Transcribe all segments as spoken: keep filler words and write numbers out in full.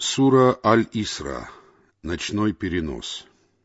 Сура Аль-Исра. Ночной перенос.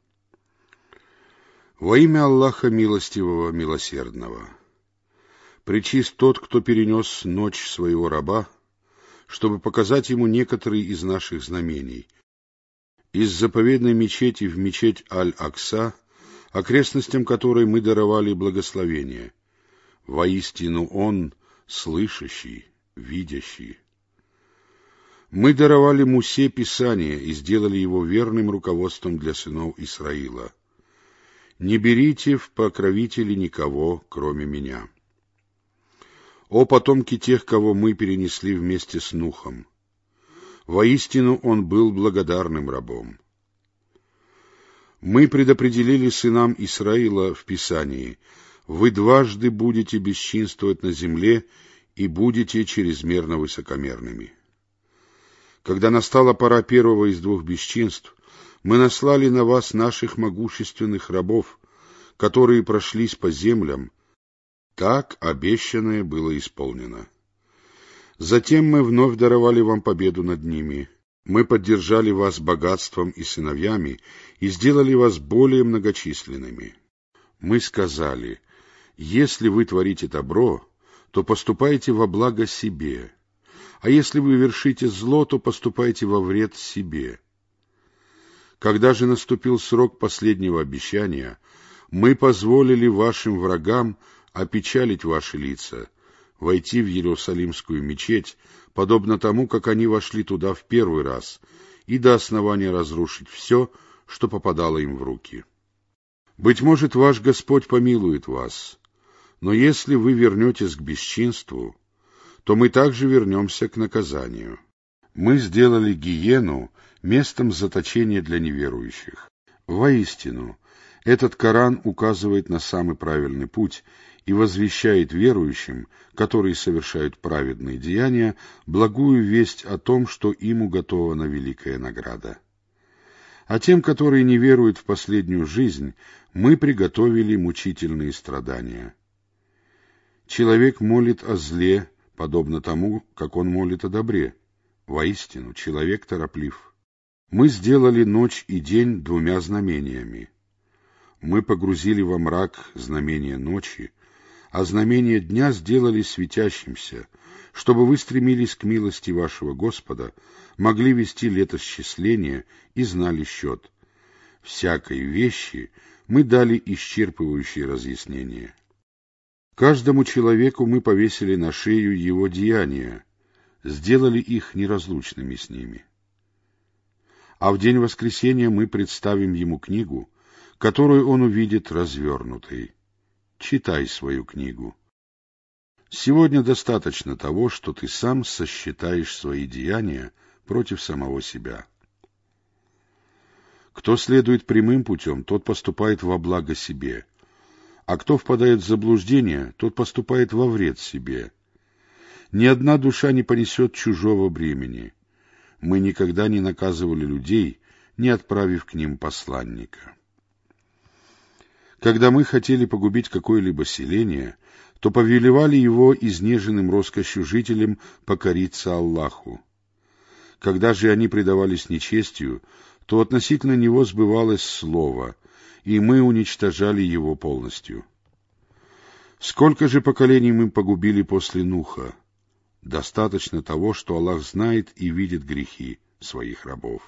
Во имя Аллаха Милостивого, Милосердного. Пречист тот, кто перенес ночь своего раба, чтобы показать ему некоторые из наших знамений. Из заповедной мечети в мечеть Аль-Акса, окрестностям которой мы даровали благословение. Воистину он слышащий, видящий. Мы даровали Мусе Писание и сделали его верным руководством для сынов Исраила. Не берите в покровители никого, кроме меня. О потомки тех, кого мы перенесли вместе с Нухом! Воистину он был благодарным рабом. Мы предопределили сынам Исраила в Писании: вы дважды будете бесчинствовать на земле и будете чрезмерно высокомерными. Когда настала пора первого из двух бесчинств, мы наслали на вас наших могущественных рабов, которые прошлись по землям. Так обещанное было исполнено. Затем мы вновь даровали вам победу над ними. Мы поддержали вас богатством и сыновьями и сделали вас более многочисленными. Мы сказали: если вы творите добро, то поступайте во благо себе, а если вы вершите зло, то поступайте во вред себе. Когда же наступил срок последнего обещания, мы позволили вашим врагам опечалить ваши лица, войти в Иерусалимскую мечеть, подобно тому, как они вошли туда в первый раз, и до основания разрушить все, что попадало им в руки. Быть может, ваш Господь помилует вас, но если вы вернетесь к бесчинству, то мы также вернемся к наказанию. Мы сделали гиену местом заточения для неверующих. Воистину, этот Коран указывает на самый правильный путь и возвещает верующим, которые совершают праведные деяния, благую весть о том, что им уготована великая награда. А тем, которые не веруют в последнюю жизнь, мы приготовили мучительные страдания. Человек молит о зле, подобно тому, как он молит о добре. Воистину, человек тороплив. Мы сделали ночь и день двумя знамениями. Мы погрузили во мрак знамения ночи, а знамения дня сделали светящимся, чтобы вы стремились к милости вашего Господа, могли вести летосчисление и знали счет. Всякой вещи мы дали исчерпывающие разъяснения. Каждому человеку мы повесили на шею его деяния, сделали их неразлучными с ними. А в день воскресения мы представим ему книгу, которую он увидит развернутой. Читай свою книгу. Сегодня достаточно того, что ты сам сосчитаешь свои деяния против самого себя. Кто следует прямым путем, тот поступает во благо себе, а кто впадает в заблуждение, тот поступает во вред себе. Ни одна душа не понесет чужого бремени. Мы никогда не наказывали людей, не отправив к ним посланника. Когда мы хотели погубить какое-либо селение, то повелевали его изнеженным роскошью жителям покориться Аллаху. Когда же они предавались нечестию, то относительно него сбывалось слово, и мы уничтожали его полностью. Сколько же поколений мы погубили после Нуха? Достаточно того, что Аллах знает и видит грехи своих рабов.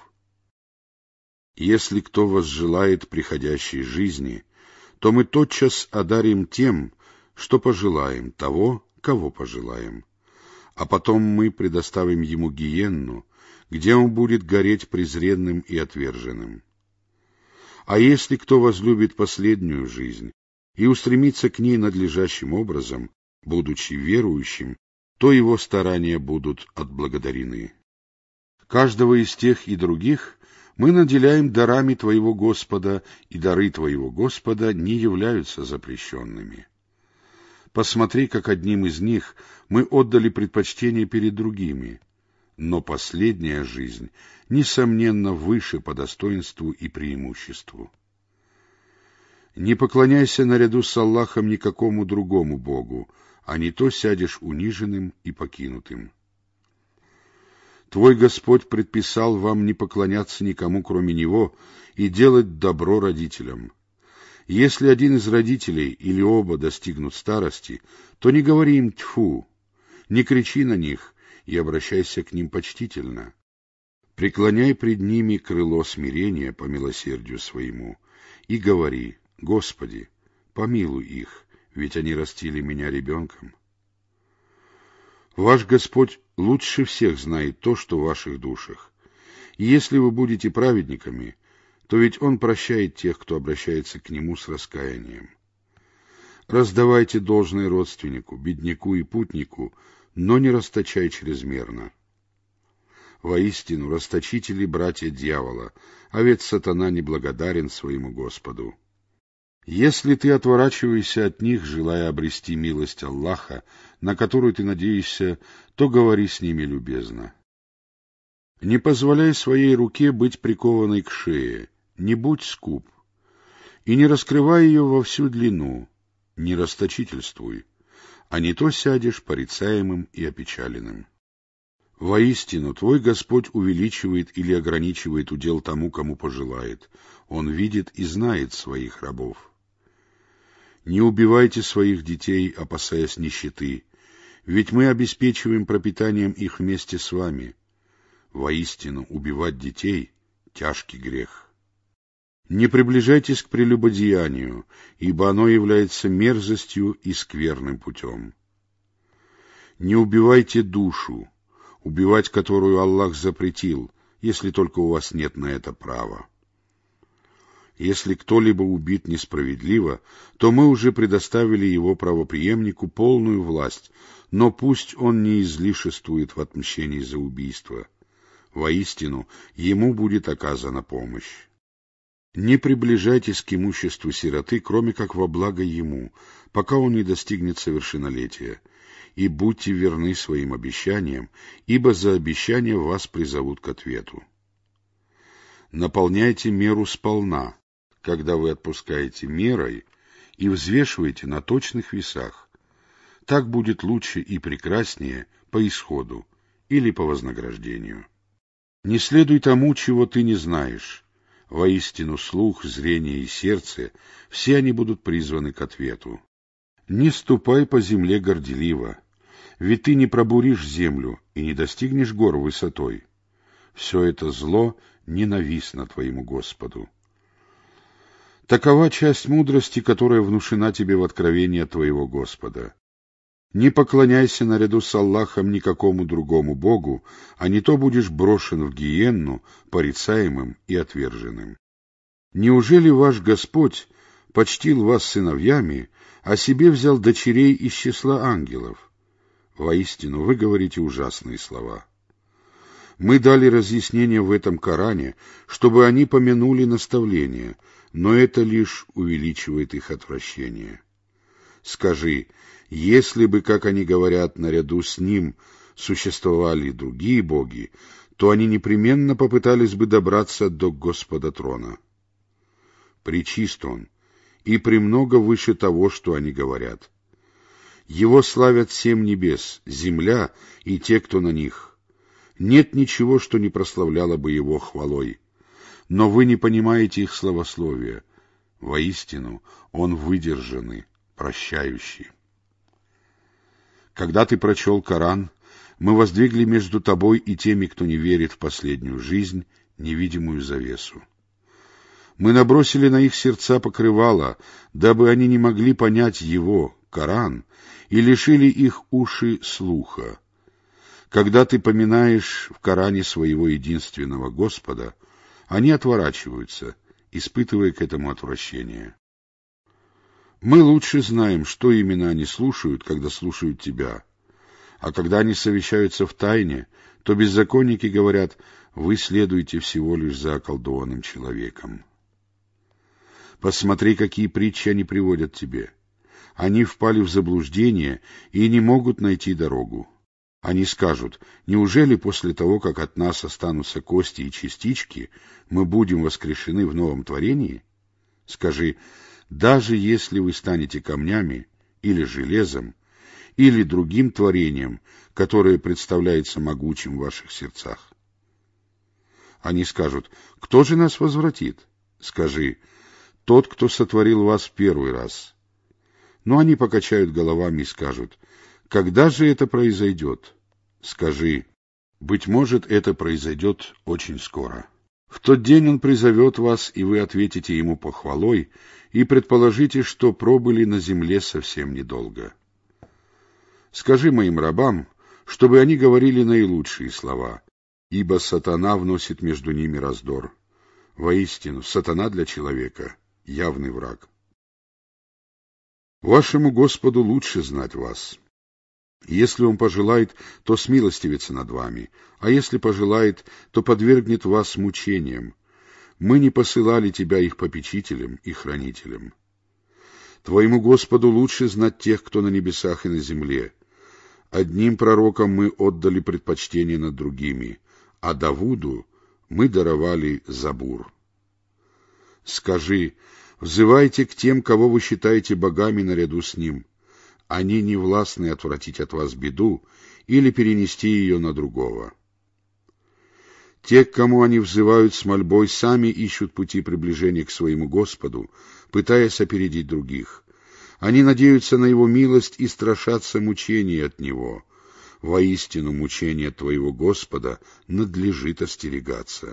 Если кто возжелает приходящей жизни, то мы тотчас одарим тем, что пожелаем, того, кого пожелаем, а потом мы предоставим ему гиенну, где он будет гореть презренным и отверженным. А если кто возлюбит последнюю жизнь и устремится к ней надлежащим образом, будучи верующим, то его старания будут отблагодарены. Каждого из тех и других мы наделяем дарами твоего Господа, и дары твоего Господа не являются запрещенными. Посмотри, как одним из них мы отдали предпочтение перед другими, но последняя жизнь, несомненно, выше по достоинству и преимуществу. Не поклоняйся наряду с Аллахом никакому другому Богу, а не то сядешь униженным и покинутым. Твой Господь предписал вам не поклоняться никому, кроме Него, и делать добро родителям. Если один из родителей или оба достигнут старости, то не говори им «тьфу», не кричи на них и обращайся к ним почтительно. Преклоняй пред ними крыло смирения по милосердию своему и говори: «Господи, помилуй их, ведь они растили меня ребенком». Ваш Господь лучше всех знает то, что в ваших душах. И если вы будете праведниками, то ведь Он прощает тех, кто обращается к Нему с раскаянием. Раздавайте должное родственнику, бедняку и путнику, но не расточай чрезмерно. Воистину, расточители — братья дьявола, а ведь сатана неблагодарен своему Господу. Если ты отворачиваешься от них, желая обрести милость Аллаха, на которую ты надеешься, то говори с ними любезно. Не позволяй своей руке быть прикованной к шее, не будь скуп, и не раскрывай ее во всю длину, не расточительствуй, а не то сядешь порицаемым и опечаленным. Воистину, твой Господь увеличивает или ограничивает удел тому, кому пожелает. Он видит и знает своих рабов. Не убивайте своих детей, опасаясь нищеты, ведь мы обеспечиваем пропитанием их вместе с вами. Воистину, убивать детей — тяжкий грех. Не приближайтесь к прелюбодеянию, ибо оно является мерзостью и скверным путем. Не убивайте душу, убивать которую Аллах запретил, если только у вас нет на это права. Если кто-либо убит несправедливо, то мы уже предоставили его правопреемнику полную власть, но пусть он не излишествует в отмщении за убийство. Воистину, ему будет оказана помощь. Не приближайтесь к имуществу сироты, кроме как во благо ему, пока он не достигнет совершеннолетия, и будьте верны своим обещаниям, ибо за обещания вас призовут к ответу. Наполняйте меру сполна, когда вы отпускаете мерой, и взвешиваете на точных весах. Так будет лучше и прекраснее по исходу или по вознаграждению. Не следуй тому, чего ты не знаешь. Воистину, слух, зрение и сердце — все они будут призваны к ответу. Не ступай по земле горделиво, ведь ты не пробуришь землю и не достигнешь гор высотой. Все это зло ненавистно твоему Господу. Такова часть мудрости, которая внушена тебе в откровении от твоего Господа. Не поклоняйся наряду с Аллахом никакому другому Богу, а не то будешь брошен в гиенну, порицаемым и отверженным. Неужели ваш Господь почтил вас сыновьями, а себе взял дочерей из числа ангелов? Воистину, вы говорите ужасные слова. Мы дали разъяснение в этом Коране, чтобы они помянули наставление, но это лишь увеличивает их отвращение. Скажи: если бы, как они говорят, наряду с ним существовали другие боги, то они непременно попытались бы добраться до Господа трона. Пречист он, и премного выше того, что они говорят. Его славят семь небес, земля и те, кто на них. Нет ничего, что не прославляло бы его хвалой. Но вы не понимаете их славословия. Воистину, он выдержанный, прощающий. Когда ты прочел Коран, мы воздвигли между тобой и теми, кто не верит в последнюю жизнь, невидимую завесу. Мы набросили на их сердца покрывало, дабы они не могли понять его, Коран, и лишили их уши слуха. Когда ты поминаешь в Коране своего единственного Господа, они отворачиваются, испытывая к этому отвращение. Мы лучше знаем, что именно они слушают, когда слушают тебя. А когда они совещаются в тайне, то беззаконники говорят: вы следуете всего лишь за околдованным человеком. Посмотри, какие притчи они приводят тебе. Они впали в заблуждение и не могут найти дорогу. Они скажут: неужели после того, как от нас останутся кости и частички, мы будем воскрешены в новом творении? Скажи: даже если вы станете камнями или железом, или другим творением, которое представляется могучим в ваших сердцах? Они скажут: кто же нас возвратит? Скажи: тот, кто сотворил вас в первый раз. Но они покачают головами и скажут: когда же это произойдет? Скажи: быть может, это произойдет очень скоро. В тот день он призовет вас, и вы ответите ему похвалой, и предположите, что пробыли на земле совсем недолго. Скажи моим рабам, чтобы они говорили наилучшие слова, ибо сатана вносит между ними раздор. Воистину, сатана для человека — явный враг. Вашему Господу лучше знать вас. Если он пожелает, то смилостивится над вами, а если пожелает, то подвергнет вас мучениям. Мы не посылали тебя их попечителям и хранителям. Твоему Господу лучше знать тех, кто на небесах и на земле. Одним пророкам мы отдали предпочтение над другими, а Давуду мы даровали Забур. Скажи: взывайте к тем, кого вы считаете богами наряду с ним. Они не властны отвратить от вас беду или перенести ее на другого. Те, к кому они взывают с мольбой, сами ищут пути приближения к своему Господу, пытаясь опередить других. Они надеются на Его милость и страшатся мучений от Него. Воистину, мучения твоего Господа надлежит остерегаться.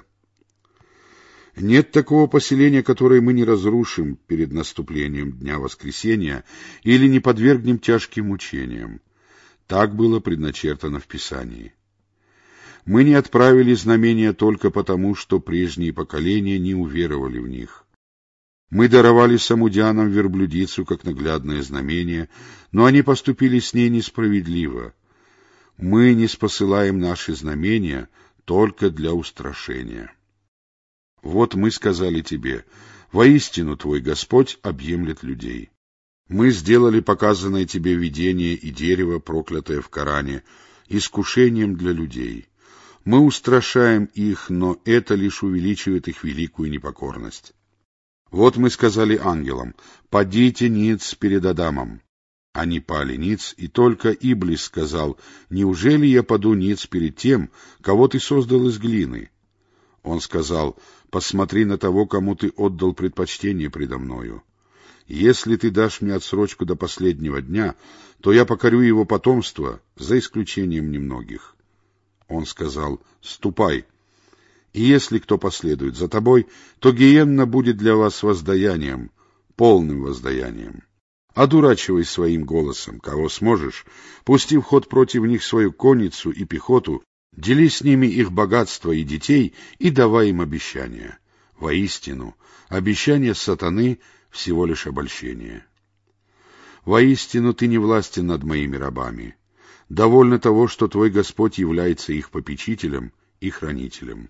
Нет такого поселения, которое мы не разрушим перед наступлением Дня Воскресения или не подвергнем тяжким мучениям. Так было предначертано в Писании. Мы не отправили знамения только потому, что прежние поколения не уверовали в них. Мы даровали самудянам верблюдицу как наглядное знамение, но они поступили с ней несправедливо. Мы не спосылаем наши знамения только для устрашения. Вот мы сказали тебе: воистину твой Господь объемлет людей. Мы сделали показанное тебе видение и дерево, проклятое в Коране, искушением для людей. Мы устрашаем их, но это лишь увеличивает их великую непокорность. Вот мы сказали ангелам: падите ниц перед Адамом. Они пали ниц, и только Иблис сказал: неужели я паду ниц перед тем, кого ты создал из глины? Он сказал: посмотри на того, кому ты отдал предпочтение предо мною. Если ты дашь мне отсрочку до последнего дня, то я покорю его потомство, за исключением немногих. Он сказал: ступай. И если кто последует за тобой, то гиенна будет для вас воздаянием, полным воздаянием. Одурачивай своим голосом, кого сможешь, пусти в ход против них свою конницу и пехоту, дели с ними их богатство и детей и давай им обещания. Воистину, обещание сатаны — всего лишь обольщение. Воистину, ты не властен над моими рабами. Довольно того, что твой Господь является их попечителем и хранителем.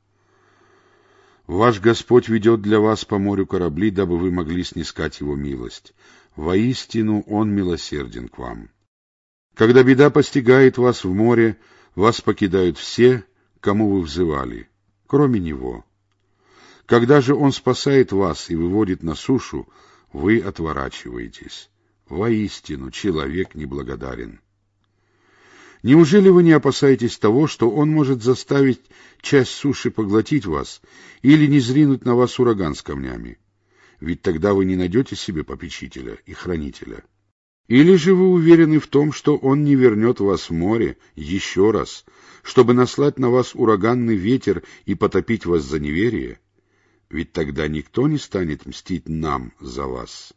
Ваш Господь ведет для вас по морю корабли, дабы вы могли снискать Его милость. Воистину, Он милосерден к вам. Когда беда постигает вас в море, вас покидают все, кому вы взывали, кроме Него. Когда же Он спасает вас и выводит на сушу, вы отворачиваетесь. Воистину, человек неблагодарен. Неужели вы не опасаетесь того, что Он может заставить часть суши поглотить вас или не зринуть на вас ураган с камнями? Ведь тогда вы не найдете себе попечителя и хранителя. Или же вы уверены в том, что Он не вернет вас в море еще раз, чтобы наслать на вас ураганный ветер и потопить вас за неверие? Ведь тогда никто не станет мстить нам за вас.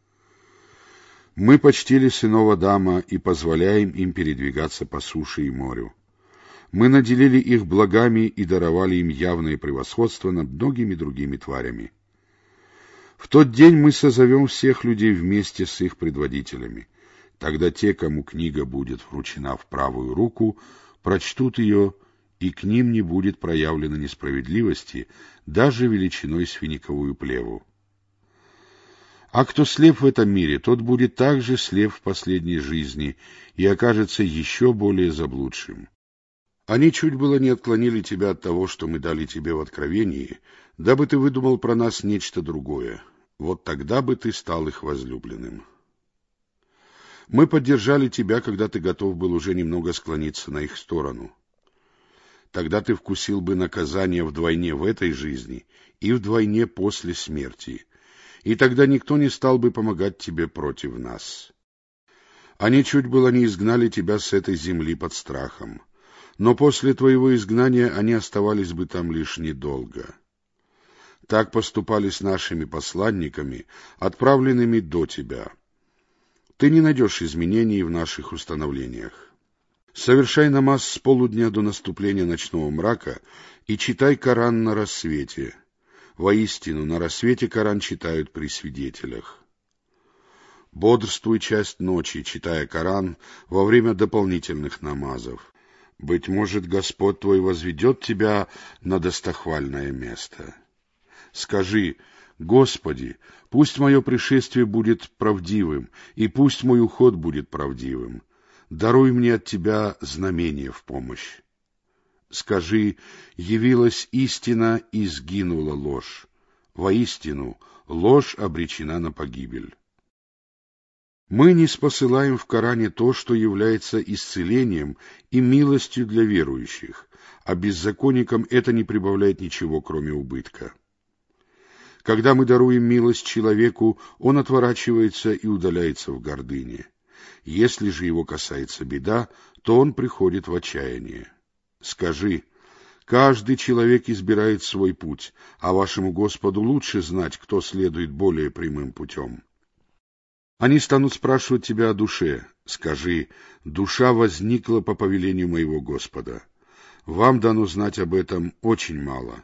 Мы почтили сынов Адама и позволяем им передвигаться по суше и морю. Мы наделили их благами и даровали им явное превосходство над многими другими тварями. В тот день мы созовем всех людей вместе с их предводителями. Тогда те, кому книга будет вручена в правую руку, прочтут ее, и к ним не будет проявлено несправедливости, даже величиной с финиковую плеву. А кто слеп в этом мире, тот будет также слеп в последней жизни и окажется еще более заблудшим. Они чуть было не отклонили тебя от того, что мы дали тебе в откровении, дабы ты выдумал про нас нечто другое. Вот тогда бы ты стал их возлюбленным. Мы поддержали тебя, когда ты готов был уже немного склониться на их сторону. Тогда ты вкусил бы наказание вдвойне в этой жизни и вдвойне после смерти, и тогда никто не стал бы помогать тебе против нас. Они чуть было не изгнали тебя с этой земли под страхом, но после твоего изгнания они оставались бы там лишь недолго. Так поступали с нашими посланниками, отправленными до тебя. Ты не найдешь изменений в наших установлениях. Совершай намаз с полудня до наступления ночного мрака и читай Коран на рассвете. Воистину, на рассвете Коран читают при свидетелях. Бодрствуй часть ночи, читая Коран во время дополнительных намазов. Быть может, Господь твой возведет тебя на достохвальное место. Скажи: Господи, пусть мое пришествие будет правдивым, и пусть мой уход будет правдивым. Даруй мне от Тебя знамение в помощь. Скажи: явилась истина и сгинула ложь. Воистину, ложь обречена на погибель. Мы не спосылаем в Коране то, что является исцелением и милостью для верующих, а беззаконникам это не прибавляет ничего, кроме убытка. Когда мы даруем милость человеку, он отворачивается и удаляется в гордыне. Если же его касается беда, то он приходит в отчаяние. Скажи: каждый человек избирает свой путь, а вашему Господу лучше знать, кто следует более прямым путем. Они станут спрашивать тебя о душе. Скажи: душа возникла по повелению моего Господа. Вам дано знать об этом очень мало.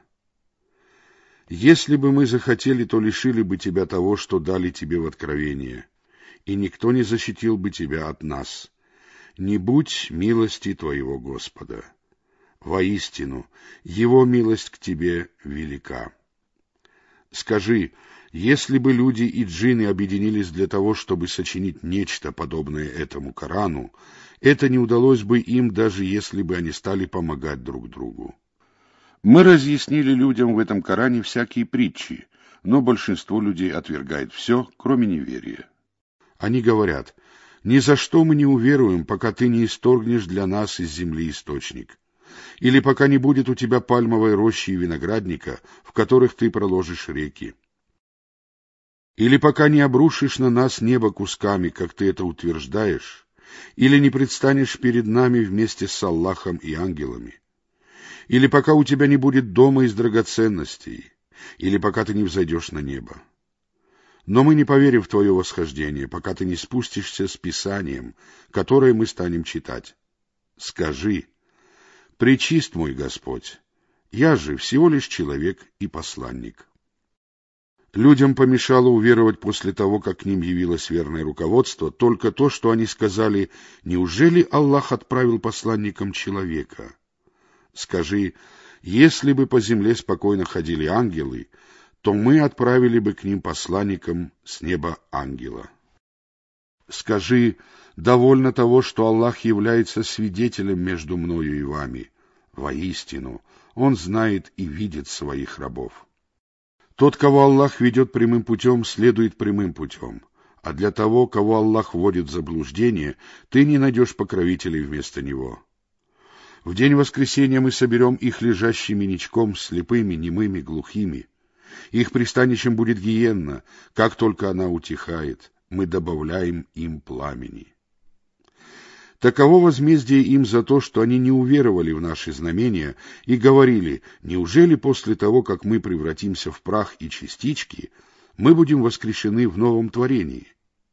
Если бы мы захотели, то лишили бы тебя того, что дали тебе в откровение, и никто не защитил бы тебя от нас. Не будь милости твоего Господа. Воистину, Его милость к тебе велика. Скажи: если бы люди и джинны объединились для того, чтобы сочинить нечто подобное этому Корану, это не удалось бы им, даже если бы они стали помогать друг другу. Мы разъяснили людям в этом Коране всякие притчи, но большинство людей отвергает все, кроме неверия. Они говорят: ни за что мы не уверуем, пока ты не исторгнешь для нас из земли источник, или пока не будет у тебя пальмовой рощи и виноградника, в которых ты проложишь реки, или пока не обрушишь на нас небо кусками, как ты это утверждаешь, или не предстанешь перед нами вместе с Аллахом и ангелами, или пока у тебя не будет дома из драгоценностей, или пока ты не взойдешь на небо. Но мы не поверим в твое восхождение, пока ты не спустишься с Писанием, которое мы станем читать. Скажи: пречист мой Господь, я же всего лишь человек и посланник. Людям помешало уверовать после того, как к ним явилось верное руководство, только то, что они сказали: неужели Аллах отправил посланником человека? Скажи: если бы по земле спокойно ходили ангелы, то мы отправили бы к ним посланником с неба ангела. Скажи: довольно того, что Аллах является свидетелем между мною и вами. Воистину, Он знает и видит своих рабов. Тот, кого Аллах ведет прямым путем, следует прямым путем, а для того, кого Аллах вводит в заблуждение, ты не найдешь покровителей вместо него. В день воскресения мы соберем их лежащими ничком, слепыми, немыми, глухими. Их пристанищем будет гиенна. Как только она утихает, мы добавляем им пламени. Таково возмездие им за то, что они не уверовали в наши знамения и говорили: неужели после того, как мы превратимся в прах и частички, мы будем воскрешены в новом творении?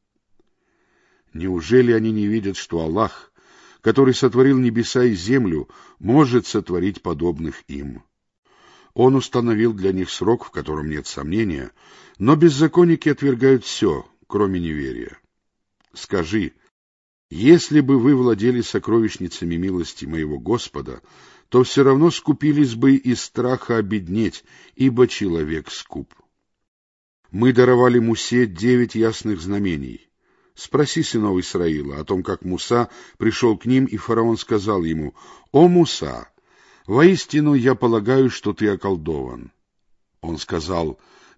Неужели они не видят, что Аллах, который сотворил небеса и землю, может сотворить подобных им? Он установил для них срок, в котором нет сомнения, но беззаконники отвергают все, кроме неверия. Скажи: если бы вы владели сокровищницами милости моего Господа, то все равно скупились бы из страха обеднеть, ибо человек скуп. Мы даровали Мусе девять ясных знамений. Спроси сынов Исраила о том, как Муса пришел к ним, и фараон сказал ему: «О Муса, воистину я полагаю, что ты околдован». Он сказал: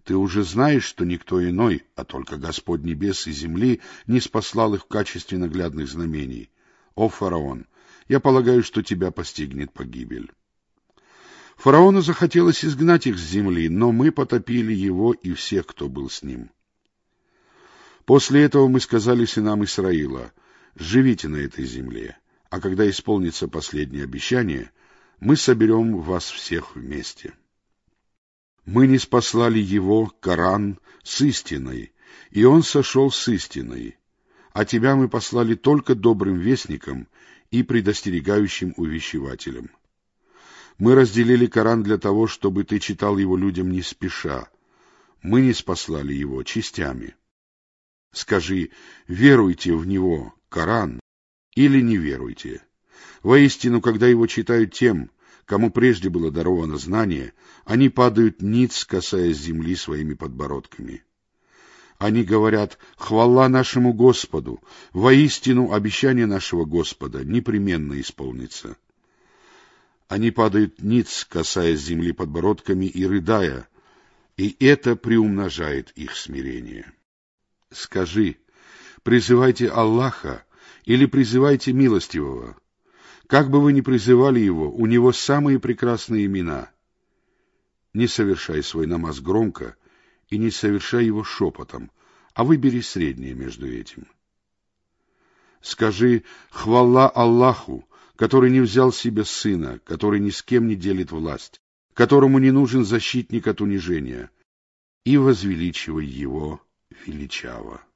Ты уже знаешь, что никто иной, а только Господь небес и земли, не спаслал их в качестве наглядных знамений. О, фараон, я полагаю, что тебя постигнет погибель. Фараону захотелось изгнать их с земли, но мы потопили его и всех, кто был с ним. После этого мы сказали сынам Исраила: живите на этой земле, а когда исполнится последнее обещание, мы соберем вас всех вместе. Мы не спаслали его, Коран, с истиной, и он сошел с истиной, а тебя мы послали только добрым вестником и предостерегающим увещевателем. Мы разделили Коран для того, чтобы ты читал его людям не спеша. Мы не спаслали его частями. Скажи: веруйте в него, Коран, или не веруйте. Воистину, когда его читают тем, кому прежде было даровано знание, они падают ниц, касаясь земли своими подбородками. Они говорят: хвала нашему Господу, воистину обещание нашего Господа непременно исполнится. Они падают ниц, касаясь земли подбородками и рыдая, и это приумножает их смирение. Скажи: призывайте Аллаха или призывайте Милостивого. Как бы вы ни призывали его, у него самые прекрасные имена. Не совершай свой намаз громко и не совершай его шепотом, а выбери среднее между этим. Скажи: хвала Аллаху, который не взял себе сына, который ни с кем не делит власть, которому не нужен защитник от унижения, и возвеличивай его величаво.